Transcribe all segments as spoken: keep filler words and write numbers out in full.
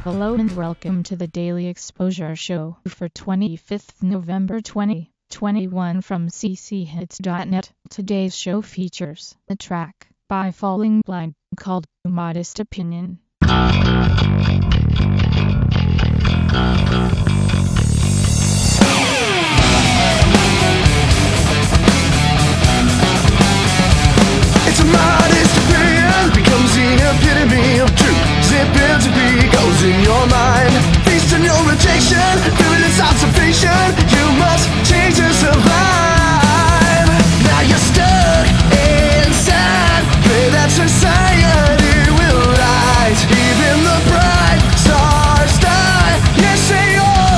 Hello and welcome to the Daily Exposure Show for twenty-fifth November twenty twenty-one from c c hits dot net. Today's show features a track by Falling Blind called Modest Opinion. It's a modest opinion, becomes the epitome of truth. Zip into be goes in your mind. Feast on your rejection, feeling its observation. You must change to survive. Now you're stuck inside. Pray that society will rise. Even the bright stars die. Yes, they all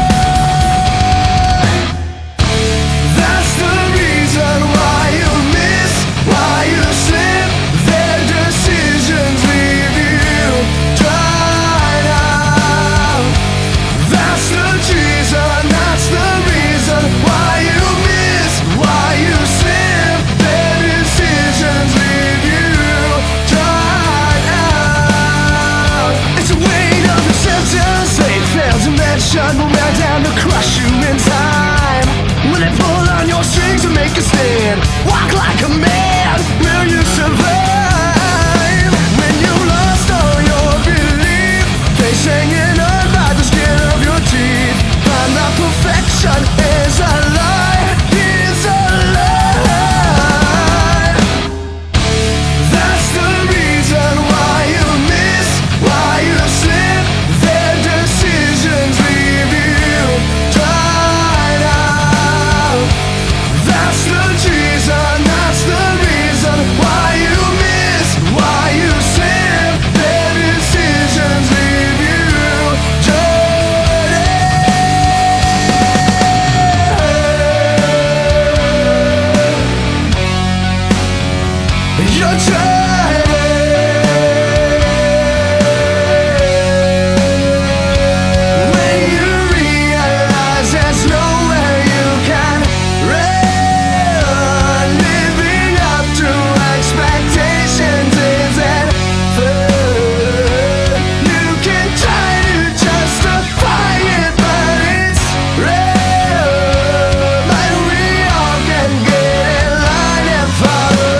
die. That's the reason why you miss, why you slip. Their decisions leave you dried out. That's the reason, that's the reason why you miss, why you slip. Their decisions leave you dried out. It's a weight of acceptance. They fail to mention will melt down to crush you in time. Will they pull on your strings and make a stand? Walk like a man, will you survive? When you lost all your belief, face hanging on by the skin of your teeth. Find that perfection is a lie, is a lie. That's the reason why you miss, why you slip. Their decisions leave you dried out. That's the reason, that's the reason why you miss, why you slip. Their decisions leave you dried out. You're trying. When you realize there's nowhere you can run, living up to expectations isn't fun. You can try to justify it, but it's real. But we all can get in line and follow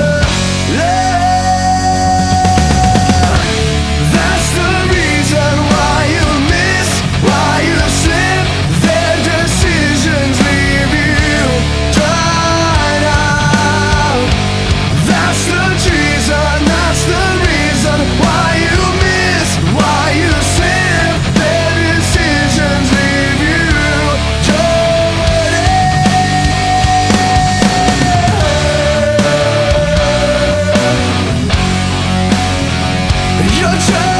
love. That's the reason why you miss, why you slip. Their decisions leave you dried out. That's the reason, that's the reason why you miss, why you slip. Their decisions leave you dried out. You're trying.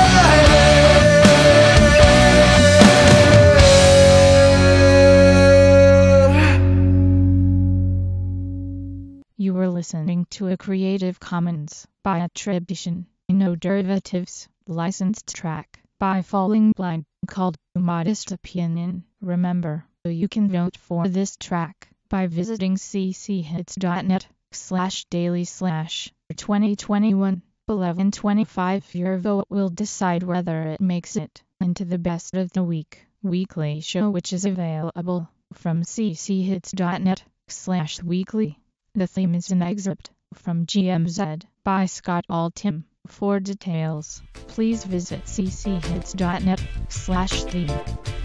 You were listening to a Creative Commons by attribution, no derivatives, licensed track by Falling Blind called Modest Opinion. Remember, you can vote for this track by visiting c c hits dot net slash daily slash twenty twenty-one eleven twenty-five. Your vote will decide whether it makes it into the best of the week weekly show, which is available from c c hits dot net slash weekly. The theme is an excerpt from G M Z by Scott Altham. For details, please visit c c hits dot net slash theme.